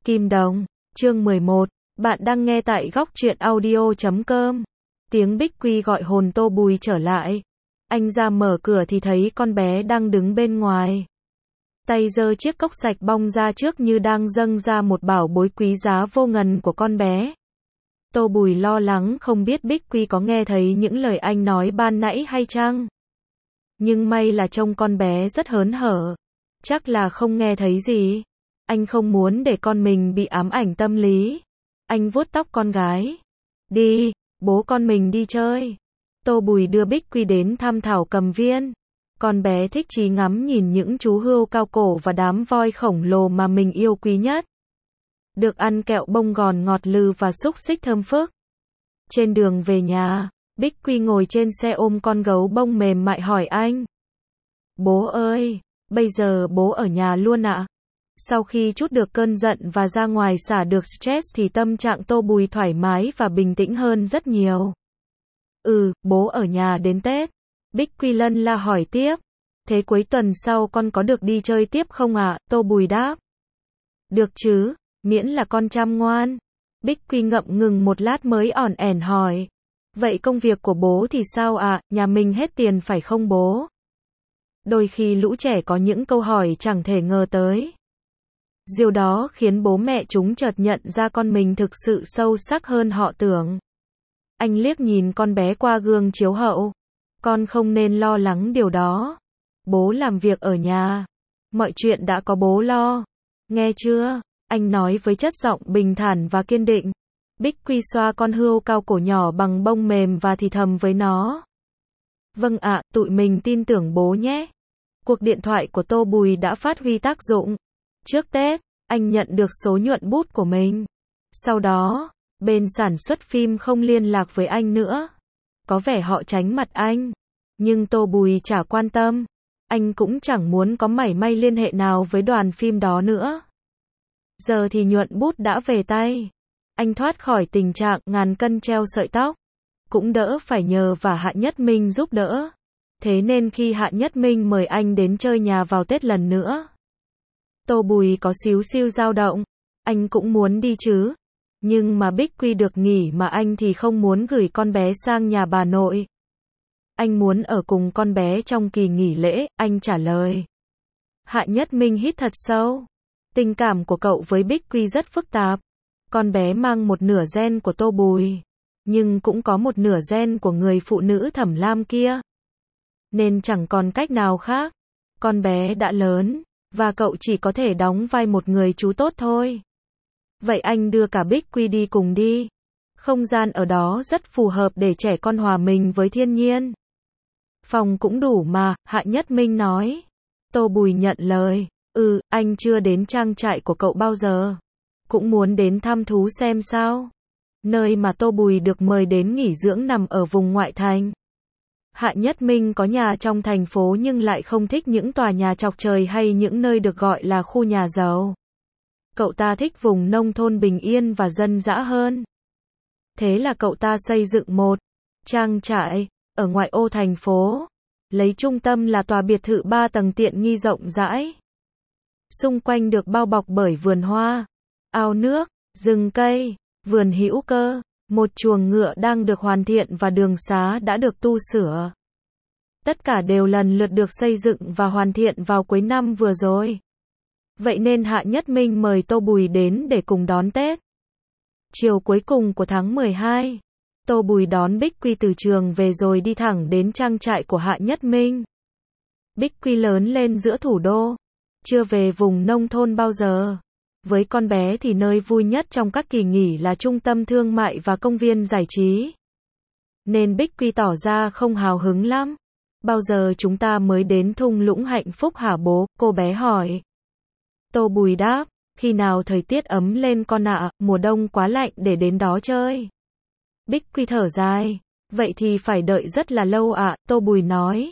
Kim Đồng, chương 11, bạn đang nghe tại góc truyện audio.com. Tiếng Bích Quy gọi hồn Tô Bùi trở lại. Anh ra mở cửa thì thấy con bé đang đứng bên ngoài. Tay giơ chiếc cốc sạch bong ra trước như đang dâng ra một bảo bối quý giá vô ngần của con bé. Tô Bùi lo lắng không biết Bích Quy có nghe thấy những lời anh nói ban nãy hay chăng. Nhưng may là trông con bé rất hớn hở. Chắc là không nghe thấy gì. Anh không muốn để con mình bị ám ảnh tâm lý. Anh vuốt tóc con gái. Đi, bố con mình đi chơi. Tô Bùi đưa Bích Quy đến thăm thảo cầm viên. Con bé thích chí ngắm nhìn những chú hươu cao cổ và đám voi khổng lồ mà mình yêu quý nhất. Được ăn kẹo bông gòn ngọt lừ và xúc xích thơm phức. Trên đường về nhà, Bích Quy ngồi trên xe ôm con gấu bông mềm mại hỏi anh. Bố ơi, bây giờ bố ở nhà luôn ạ? Sau khi trút được cơn giận và ra ngoài xả được stress thì tâm trạng Tô Bùi thoải mái và bình tĩnh hơn rất nhiều. Bố ở nhà đến Tết. Bích Quy lân la hỏi tiếp. Thế cuối tuần sau con có được đi chơi tiếp không ạ? Tô Bùi đáp. Được chứ, miễn là con chăm ngoan. Bích Quy ngậm ngừng một lát mới ỏn ẻn hỏi. Vậy công việc của bố thì sao ạ? Nhà mình hết tiền phải không bố? Đôi khi lũ trẻ có những câu hỏi chẳng thể ngờ tới. Điều đó khiến bố mẹ chúng chợt nhận ra con mình thực sự sâu sắc hơn họ tưởng. Anh liếc nhìn con bé qua gương chiếu hậu. Con không nên lo lắng điều đó. Bố làm việc ở nhà. Mọi chuyện đã có bố lo. Nghe chưa? Anh nói với chất giọng bình thản và kiên định. Bích Quy xoa con hươu cao cổ nhỏ bằng bông mềm và thì thầm với nó. Vâng ạ, tụi mình tin tưởng bố nhé. Cuộc điện thoại của Tô Bùi đã phát huy tác dụng. Trước Tết, anh nhận được số nhuận bút của mình. Sau đó, bên sản xuất phim không liên lạc với anh nữa. Có vẻ họ tránh mặt anh. Nhưng Tô Bùi chả quan tâm. Anh cũng chẳng muốn có mảy may liên hệ nào với đoàn phim đó nữa. Giờ thì nhuận bút đã về tay. Anh thoát khỏi tình trạng ngàn cân treo sợi tóc. Cũng đỡ phải nhờ và Hạ Nhất Minh giúp đỡ. Thế nên khi Hạ Nhất Minh mời anh đến chơi nhà vào Tết lần nữa, Tô Bùi có xíu xiu dao động. Anh cũng muốn đi chứ. Nhưng mà Bích Quy được nghỉ mà anh thì không muốn gửi con bé sang nhà bà nội. Anh muốn ở cùng con bé trong kỳ nghỉ lễ, anh trả lời. Hạ Nhất Minh hít thật sâu. Tình cảm của cậu với Bích Quy rất phức tạp. Con bé mang một nửa gen của Tô Bùi. Nhưng cũng có một nửa gen của người phụ nữ Thẩm Lam kia. Nên chẳng còn cách nào khác. Con bé đã lớn. Và cậu chỉ có thể đóng vai một người chú tốt thôi. Vậy anh đưa cả Bích Quy đi cùng đi. Không gian ở đó rất phù hợp để trẻ con hòa mình với thiên nhiên. Phòng cũng đủ mà, Hạ Nhất Minh nói. Tô Bùi nhận lời. Anh chưa đến trang trại của cậu bao giờ. Cũng muốn đến thăm thú xem sao. Nơi mà Tô Bùi được mời đến nghỉ dưỡng nằm ở vùng ngoại thành. Hạ Nhất Minh có nhà trong thành phố nhưng lại không thích những tòa nhà chọc trời hay những nơi được gọi là khu nhà giàu. Cậu ta thích vùng nông thôn bình yên và dân dã hơn. Thế là cậu ta xây dựng một trang trại ở ngoại ô thành phố, lấy trung tâm là tòa biệt thự 3 tầng tiện nghi rộng rãi. Xung quanh được bao bọc bởi vườn hoa, ao nước, rừng cây, vườn hữu cơ, một chuồng ngựa đang được hoàn thiện và đường xá đã được tu sửa. Tất cả đều lần lượt được xây dựng và hoàn thiện vào cuối năm vừa rồi. Vậy nên Hạ Nhất Minh mời Tô Bùi đến để cùng đón Tết. Chiều cuối cùng của tháng 12, Tô Bùi đón Bích Quy từ trường về rồi đi thẳng đến trang trại của Hạ Nhất Minh. Bích Quy lớn lên giữa thủ đô, chưa về vùng nông thôn bao giờ. Với con bé thì nơi vui nhất trong các kỳ nghỉ là trung tâm thương mại và công viên giải trí. Nên Bích Quy tỏ ra không hào hứng lắm. Bao giờ chúng ta mới đến thung lũng hạnh phúc hả bố? Cô bé hỏi. Tô Bùi đáp. Khi nào thời tiết ấm lên con ạ, mùa đông quá lạnh để đến đó chơi. Bích Quy thở dài. Vậy thì phải đợi rất là lâu ạ, Tô Bùi nói.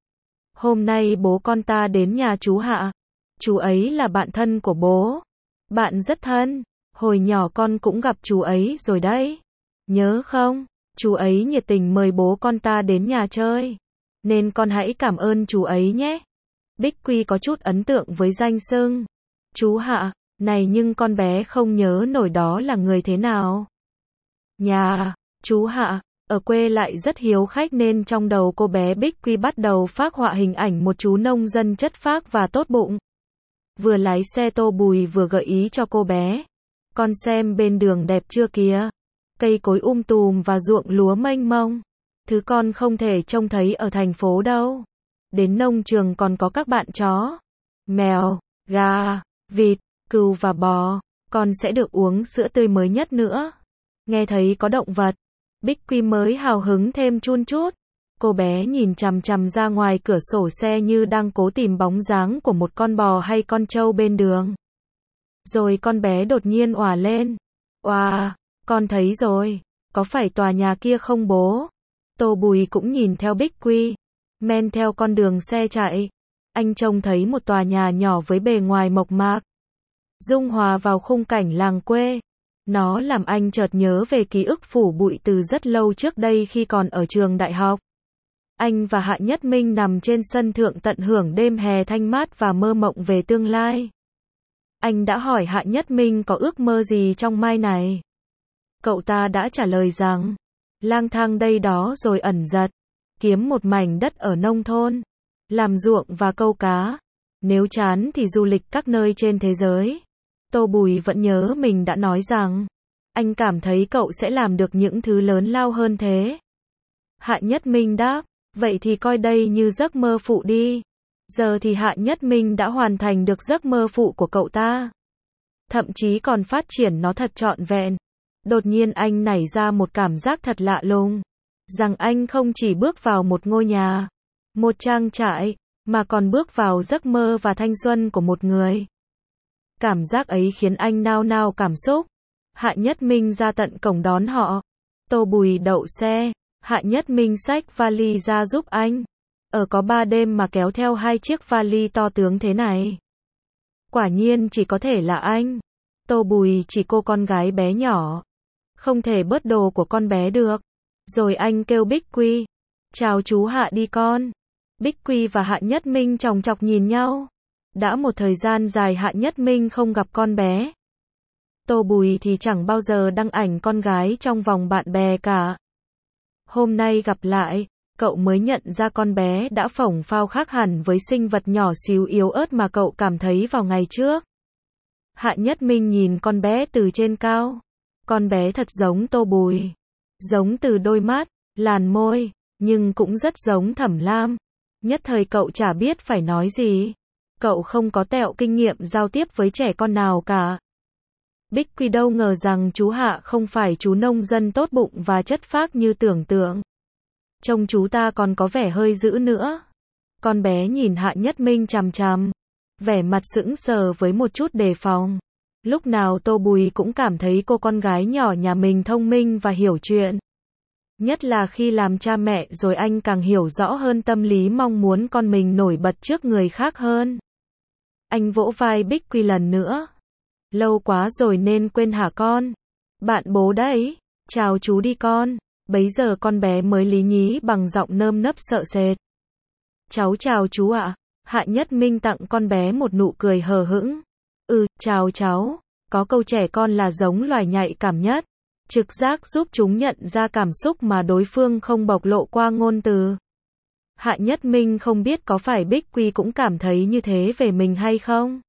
Hôm nay bố con ta đến nhà chú Hạ. Chú ấy là bạn thân của bố. Bạn rất thân. Hồi nhỏ con cũng gặp chú ấy rồi đấy. Nhớ không? Chú ấy nhiệt tình mời bố con ta đến nhà chơi. Nên con hãy cảm ơn chú ấy nhé. Bích Quy có chút ấn tượng với danh xưng chú Hạ. Này nhưng con bé không nhớ nổi đó là người thế nào. Nhà, chú Hạ, ở quê lại rất hiếu khách nên trong đầu cô bé Bích Quy bắt đầu phác họa hình ảnh một chú nông dân chất phác và tốt bụng. Vừa lái xe Tô Bùi vừa gợi ý cho cô bé. Con xem bên đường đẹp chưa kìa. Cây cối tùm và ruộng lúa mênh mông. Thứ con không thể trông thấy ở thành phố đâu. Đến nông trường còn có các bạn chó, mèo, gà, vịt, cừu và bò. Con sẽ được uống sữa tươi mới nhất nữa. Nghe thấy có động vật, Bích Quy mới hào hứng thêm chun chút. Cô bé nhìn chằm chằm ra ngoài cửa sổ xe như đang cố tìm bóng dáng của một con bò hay con trâu bên đường. Rồi con bé đột nhiên òa lên. Oà, con thấy rồi, có phải tòa nhà kia không bố? Tô Bùi cũng nhìn theo Bích Quy, men theo con đường xe chạy. Anh trông thấy một tòa nhà nhỏ với bề ngoài mộc mạc, dung hòa vào khung cảnh làng quê. Nó làm anh chợt nhớ về ký ức phủ bụi từ rất lâu trước đây khi còn ở trường đại học. Anh và Hạ Nhất Minh nằm trên sân thượng tận hưởng đêm hè thanh mát và mơ mộng về tương lai. Anh đã hỏi Hạ Nhất Minh có ước mơ gì trong mai này. Cậu ta đã trả lời rằng, lang thang đây đó rồi ẩn giật, kiếm một mảnh đất ở nông thôn, làm ruộng và câu cá. Nếu chán thì du lịch các nơi trên thế giới. Tô Bùi vẫn nhớ mình đã nói rằng, anh cảm thấy cậu sẽ làm được những thứ lớn lao hơn thế. Hạ Nhất Minh đáp, vậy thì coi đây như giấc mơ phụ đi. Giờ thì Hạ Nhất Minh đã hoàn thành được giấc mơ phụ của cậu ta. Thậm chí còn phát triển nó thật trọn vẹn. Đột nhiên anh nảy ra một cảm giác thật lạ lùng. Rằng anh không chỉ bước vào một ngôi nhà, một trang trại, mà còn bước vào giấc mơ và thanh xuân của một người. Cảm giác ấy khiến anh nao nao cảm xúc. Hạ Nhất Minh ra tận cổng đón họ. Tô Bùi đậu xe. Hạ Nhất Minh xách vali ra giúp anh. Có 3 đêm mà kéo theo 2 chiếc vali to tướng thế này. Quả nhiên chỉ có thể là anh. Tô Bùi chỉ cô con gái bé nhỏ. Không thể bớt đồ của con bé được. Rồi anh kêu Bích Quy. Chào chú Hạ đi con. Bích Quy và Hạ Nhất Minh chòng chọc nhìn nhau. Đã một thời gian dài Hạ Nhất Minh không gặp con bé. Tô Bùi thì chẳng bao giờ đăng ảnh con gái trong vòng bạn bè cả. Hôm nay gặp lại, cậu mới nhận ra con bé đã phổng phao khác hẳn với sinh vật nhỏ xíu yếu ớt mà cậu cảm thấy vào ngày trước. Hạ Nhất Minh nhìn con bé từ trên cao. Con bé thật giống Tô Bùi. Giống từ đôi mắt, làn môi, nhưng cũng rất giống Thẩm Lam. Nhất thời cậu chả biết phải nói gì. Cậu không có tẹo kinh nghiệm giao tiếp với trẻ con nào cả. Bích Quy đâu ngờ rằng chú Hạ không phải chú nông dân tốt bụng và chất phác như tưởng tượng. Trông chú ta còn có vẻ hơi dữ nữa. Con bé nhìn Hạ Nhất Minh chằm chằm, vẻ mặt sững sờ với một chút đề phòng. Lúc nào Tô Bùi cũng cảm thấy cô con gái nhỏ nhà mình thông minh và hiểu chuyện. Nhất là khi làm cha mẹ rồi anh càng hiểu rõ hơn tâm lý mong muốn con mình nổi bật trước người khác hơn. Anh vỗ vai Bích Quy lần nữa. Lâu quá rồi nên quên hả con? Bạn bố đấy. Chào chú đi con. Bấy giờ con bé mới lý nhí bằng giọng nơm nớp sợ sệt. Cháu chào chú ạ. Hạ Nhất Minh tặng con bé một nụ cười hờ hững. Chào cháu. Có câu trẻ con là giống loài nhạy cảm nhất. Trực giác giúp chúng nhận ra cảm xúc mà đối phương không bộc lộ qua ngôn từ. Hạ Nhất Minh không biết có phải Bích Quy cũng cảm thấy như thế về mình hay không.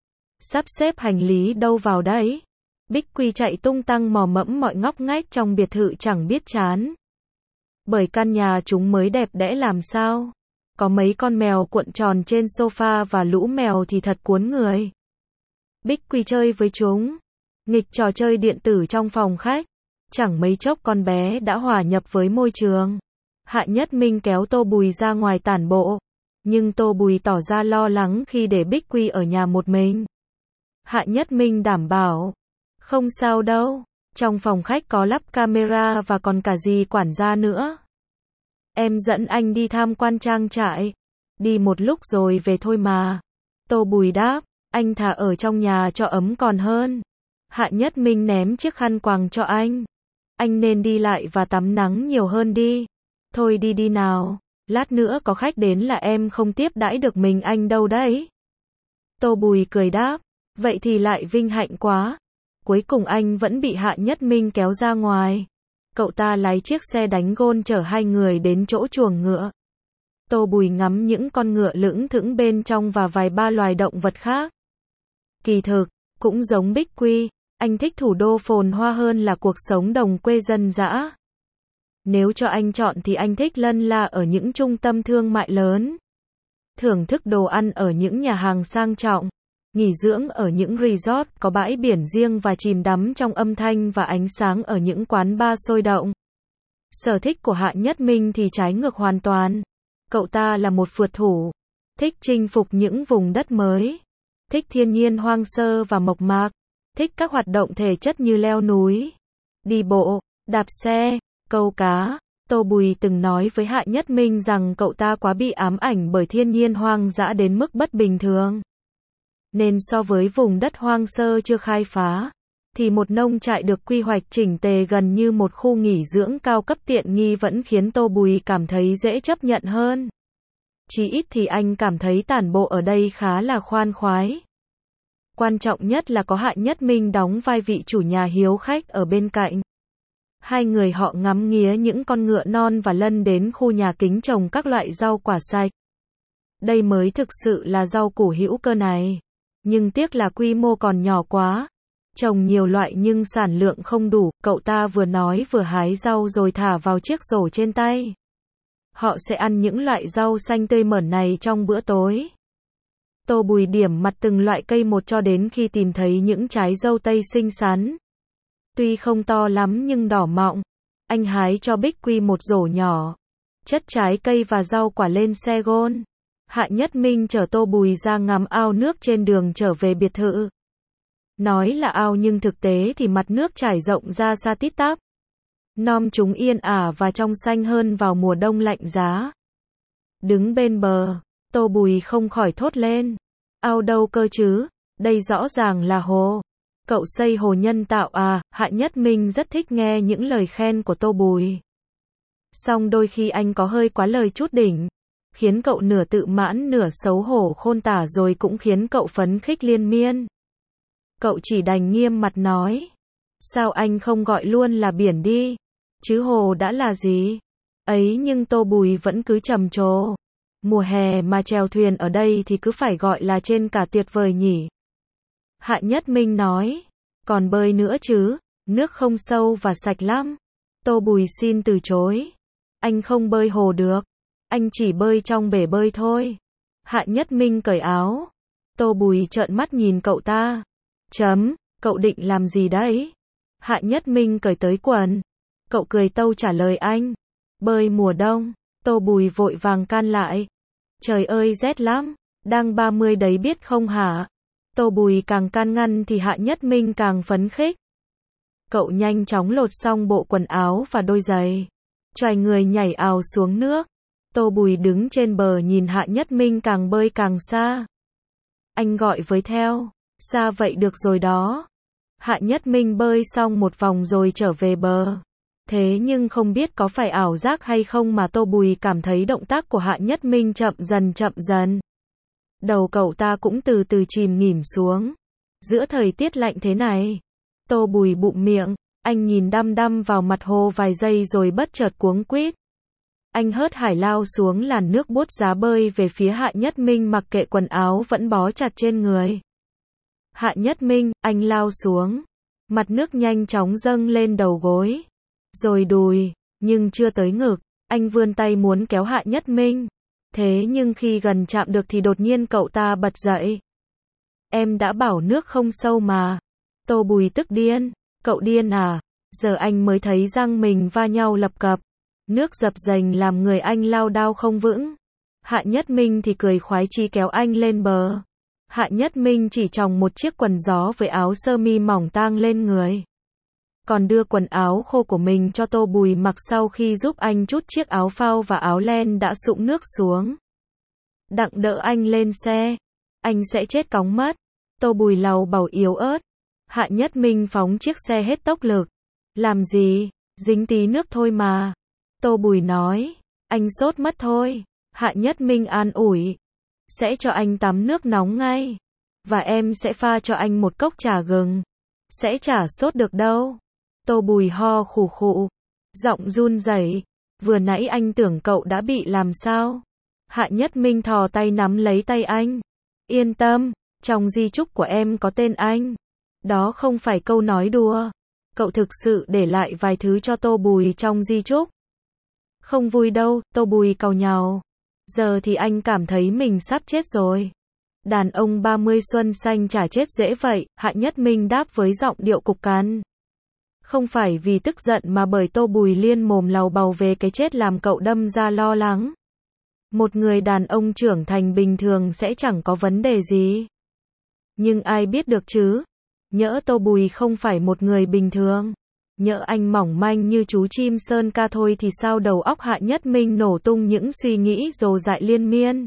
Sắp xếp hành lý đâu vào đấy. Bích Quy chạy tung tăng mò mẫm mọi ngóc ngách trong biệt thự chẳng biết chán. Bởi căn nhà chúng mới đẹp đẽ làm sao. Có mấy con mèo cuộn tròn trên sofa và lũ mèo thì thật cuốn người. Bích Quy chơi với chúng. Nghịch trò chơi điện tử trong phòng khách. Chẳng mấy chốc con bé đã hòa nhập với môi trường. Hạ Nhất Minh kéo Tô Bùi ra ngoài tản bộ. Nhưng Tô Bùi tỏ ra lo lắng khi để Bích Quy ở nhà một mình. Hạ Nhất Minh đảm bảo. Không sao đâu. Trong phòng khách có lắp camera và còn cả dì quản gia nữa. Em dẫn anh đi tham quan trang trại. Đi một lúc rồi về thôi mà. Tô Bùi đáp. Anh thà ở trong nhà cho ấm còn hơn. Hạ Nhất Minh ném chiếc khăn quàng cho anh. Anh nên đi lại và tắm nắng nhiều hơn đi. Thôi đi đi nào. Lát nữa có khách đến là em không tiếp đãi được mình anh đâu đấy. Tô Bùi cười đáp. Vậy thì lại vinh hạnh quá. Cuối cùng anh vẫn bị Hạ Nhất Minh kéo ra ngoài. Cậu ta lái chiếc xe đánh gôn chở hai người đến chỗ chuồng ngựa. Tô Bùi ngắm những con ngựa lững thững bên trong và vài ba loài động vật khác. Kỳ thực, cũng giống Bích Quy, anh thích thủ đô phồn hoa hơn là cuộc sống đồng quê dân dã. Nếu cho anh chọn thì anh thích lân la ở những trung tâm thương mại lớn. Thưởng thức đồ ăn ở những nhà hàng sang trọng. Nghỉ dưỡng ở những resort có bãi biển riêng và chìm đắm trong âm thanh và ánh sáng ở những quán bar sôi động. Sở thích của Hạ Nhất Minh thì trái ngược hoàn toàn. Cậu ta là một phượt thủ. Thích chinh phục những vùng đất mới. Thích thiên nhiên hoang sơ và mộc mạc. Thích các hoạt động thể chất như leo núi, đi bộ, đạp xe, câu cá. Tô Bùi từng nói với Hạ Nhất Minh rằng cậu ta quá bị ám ảnh bởi thiên nhiên hoang dã đến mức bất bình thường. Nên so với vùng đất hoang sơ chưa khai phá, thì một nông trại được quy hoạch chỉnh tề gần như một khu nghỉ dưỡng cao cấp tiện nghi vẫn khiến Tô Bùi cảm thấy dễ chấp nhận hơn. Chỉ ít thì anh cảm thấy tản bộ ở đây khá là khoan khoái. Quan trọng nhất là có Hạ Nhất Minh đóng vai vị chủ nhà hiếu khách ở bên cạnh. Hai người họ ngắm nghía những con ngựa non và lân đến khu nhà kính trồng các loại rau quả sạch. Đây mới thực sự là rau củ hữu cơ này. Nhưng tiếc là quy mô còn nhỏ quá. Trồng nhiều loại nhưng sản lượng không đủ, cậu ta vừa nói vừa hái rau rồi thả vào chiếc rổ trên tay. Họ sẽ ăn những loại rau xanh tươi mởn này trong bữa tối. Tô Bùi điểm mặt từng loại cây một cho đến khi tìm thấy những trái dâu tây xinh xắn. Tuy không to lắm nhưng đỏ mọng. Anh hái cho Bích Quy một rổ nhỏ. Chất trái cây và rau quả lên xe gôn. Hạ Nhất Minh chở Tô Bùi ra ngắm ao nước trên đường trở về biệt thự. Nói là ao nhưng thực tế thì mặt nước trải rộng ra xa tít tắp. Nom chúng yên ả và trong xanh hơn vào mùa đông lạnh giá. Đứng bên bờ, Tô Bùi không khỏi thốt lên. Ao đâu cơ chứ, đây rõ ràng là hồ. Cậu xây hồ nhân tạo à? Hạ Nhất Minh rất thích nghe những lời khen của Tô Bùi. Song đôi khi anh có hơi quá lời chút đỉnh. Khiến cậu nửa tự mãn nửa xấu hổ khôn tả rồi cũng khiến cậu phấn khích liên miên. Cậu chỉ đành nghiêm mặt nói. Sao anh không gọi luôn là biển đi? Chứ hồ đã là gì? Ấy nhưng Tô Bùi vẫn cứ trầm trồ. Mùa hè mà chèo thuyền ở đây thì cứ phải gọi là trên cả tuyệt vời nhỉ. Hạ Nhất Minh nói. Còn bơi nữa chứ, nước không sâu và sạch lắm. Tô Bùi xin từ chối. Anh không bơi hồ được. Anh chỉ bơi trong bể bơi thôi. Hạ Nhất Minh cởi áo. Tô Bùi trợn mắt nhìn cậu ta. Cậu định làm gì đấy? Hạ Nhất Minh cởi tới quần. Cậu cười tâu trả lời anh. Bơi mùa đông. Tô Bùi vội vàng can lại. Trời ơi rét lắm. Đang 30 đấy biết không hả? Tô Bùi càng can ngăn thì Hạ Nhất Minh càng phấn khích. Cậu nhanh chóng lột xong bộ quần áo và đôi giày. Choài người nhảy ào xuống nước. Tô Bùi đứng trên bờ nhìn Hạ Nhất Minh càng bơi càng xa. Anh gọi với theo. Xa vậy được rồi đó. Hạ Nhất Minh bơi xong một vòng rồi trở về bờ. Thế nhưng không biết có phải ảo giác hay không mà Tô Bùi cảm thấy động tác của Hạ Nhất Minh chậm dần. Đầu cậu ta cũng từ từ chìm nghỉm xuống. Giữa thời tiết lạnh thế này. Tô Bùi bụm miệng. Anh nhìn đăm đăm vào mặt hồ vài giây rồi bất chợt cuống quýt. Anh hớt hải lao xuống làn nước buốt giá bơi về phía Hạ Nhất Minh mặc kệ quần áo vẫn bó chặt trên người. Hạ Nhất Minh, anh lao xuống. Mặt nước nhanh chóng dâng lên đầu gối. Rồi đùi, nhưng chưa tới ngực. Anh vươn tay muốn kéo Hạ Nhất Minh. Thế nhưng khi gần chạm được thì đột nhiên cậu ta bật dậy. Em đã bảo nước không sâu mà. Tô Bùi tức điên. Cậu điên à? Giờ anh mới thấy răng mình va nhau lập cập. Nước dập dềnh làm người anh lao đao không vững. Hạ Nhất Minh thì cười khoái chí kéo anh lên bờ. Hạ Nhất Minh chỉ chòng một chiếc quần gió với áo sơ mi mỏng tang lên người. Còn đưa quần áo khô của mình cho Tô Bùi mặc sau khi giúp anh trút chiếc áo phao và áo len đã sũng nước xuống. Đặng đỡ anh lên xe. Anh sẽ chết cóng mất. Tô Bùi lầu bầu yếu ớt. Hạ Nhất Minh phóng chiếc xe hết tốc lực. Làm gì? Dính tí nước thôi mà. Tô Bùi nói. Anh sốt mất thôi. Hạ Nhất Minh an ủi. Sẽ cho anh tắm nước nóng ngay. và em sẽ pha cho anh một cốc trà gừng. Sẽ chả sốt được đâu. Tô Bùi ho khù khụ, giọng run rẩy. Vừa nãy anh tưởng cậu đã bị làm sao? Hạ Nhất Minh thò tay nắm lấy tay anh. Yên tâm, trong di chúc của em có tên anh. Đó không phải câu nói đùa. Cậu thực sự để lại vài thứ cho Tô Bùi trong di chúc. Không vui đâu, Tô Bùi càu nhàu. Giờ thì anh cảm thấy mình sắp chết rồi. Đàn ông 30 xuân xanh chả chết dễ vậy, Hạ Nhất Minh đáp với giọng điệu cục cằn. Không phải vì tức giận mà bởi Tô Bùi liên mồm làu bàu về cái chết làm cậu đâm ra lo lắng. Một người đàn ông trưởng thành bình thường sẽ chẳng có vấn đề gì. Nhưng ai biết được chứ? Nhỡ Tô Bùi không phải một người bình thường. Nhỡ anh mỏng manh như chú chim sơn ca thôi thì sao? Đầu óc Hạ Nhất Minh nổ tung những suy nghĩ rồ dại liên miên.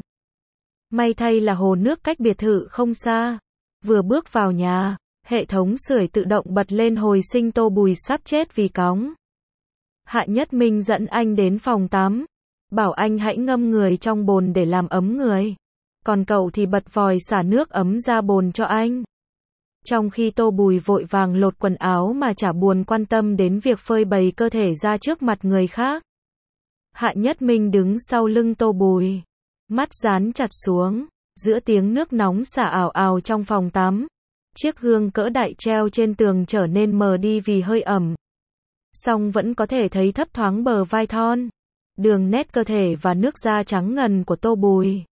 May thay là hồ nước cách biệt thự không xa. Vừa bước vào nhà, hệ thống sưởi tự động bật lên hồi sinh. Tô Bùi sắp chết vì cóng. Hạ Nhất Minh dẫn anh đến phòng tắm, bảo anh hãy ngâm người trong bồn để làm ấm người. Còn cậu thì bật vòi xả nước ấm ra bồn cho anh. Trong khi Tô Bùi vội vàng lột quần áo mà chả buồn quan tâm đến việc phơi bày cơ thể ra trước mặt người khác. Hạ Nhất Minh đứng sau lưng Tô Bùi, mắt dán chặt xuống, giữa tiếng nước nóng xả ào ào trong phòng tắm. Chiếc gương cỡ đại treo trên tường trở nên mờ đi vì hơi ẩm. Song vẫn có thể thấy thấp thoáng bờ vai thon, đường nét cơ thể và nước da trắng ngần của Tô Bùi.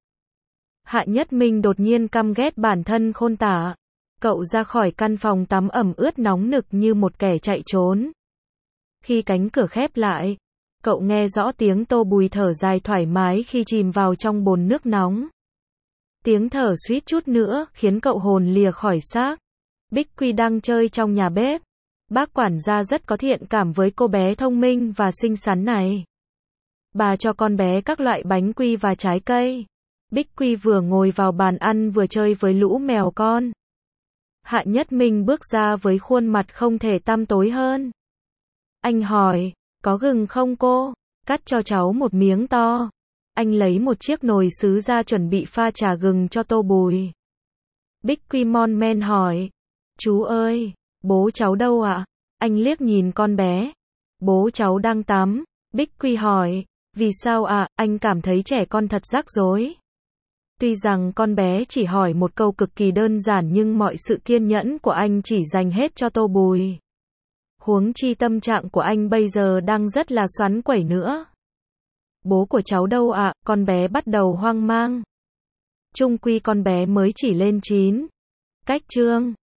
Hạ Nhất Minh đột nhiên căm ghét bản thân khôn tả. Cậu ra khỏi căn phòng tắm ẩm ướt nóng nực như một kẻ chạy trốn. Khi cánh cửa khép lại, cậu nghe rõ tiếng Tô Bùi thở dài thoải mái khi chìm vào trong bồn nước nóng. Tiếng thở suýt chút nữa khiến cậu hồn lìa khỏi xác. Bích Quy đang chơi trong nhà bếp. Bác quản gia rất có thiện cảm với cô bé thông minh và xinh xắn này. Bà cho con bé các loại bánh quy và trái cây. Bích Quy vừa ngồi vào bàn ăn vừa chơi với lũ mèo con. Hạ Nhất Minh bước ra với khuôn mặt không thể tăm tối hơn. Anh hỏi, có gừng không cô? Cắt cho cháu một miếng to. Anh lấy một chiếc nồi sứ ra chuẩn bị pha trà gừng cho Tô Bùi. Bích Quy mon men hỏi, chú ơi, bố cháu đâu ạ? Anh liếc nhìn con bé. Bố cháu đang tắm. Bích Quy hỏi, vì sao ạ? Anh cảm thấy trẻ con thật rắc rối. Tuy rằng con bé chỉ hỏi một câu cực kỳ đơn giản nhưng mọi sự kiên nhẫn của anh chỉ dành hết cho Tô Bùi. Huống chi tâm trạng của anh bây giờ đang rất là xoắn quẩy nữa. Bố của cháu đâu ạ? Con bé bắt đầu hoang mang. Chung quy con bé mới chỉ lên 9. Cách chương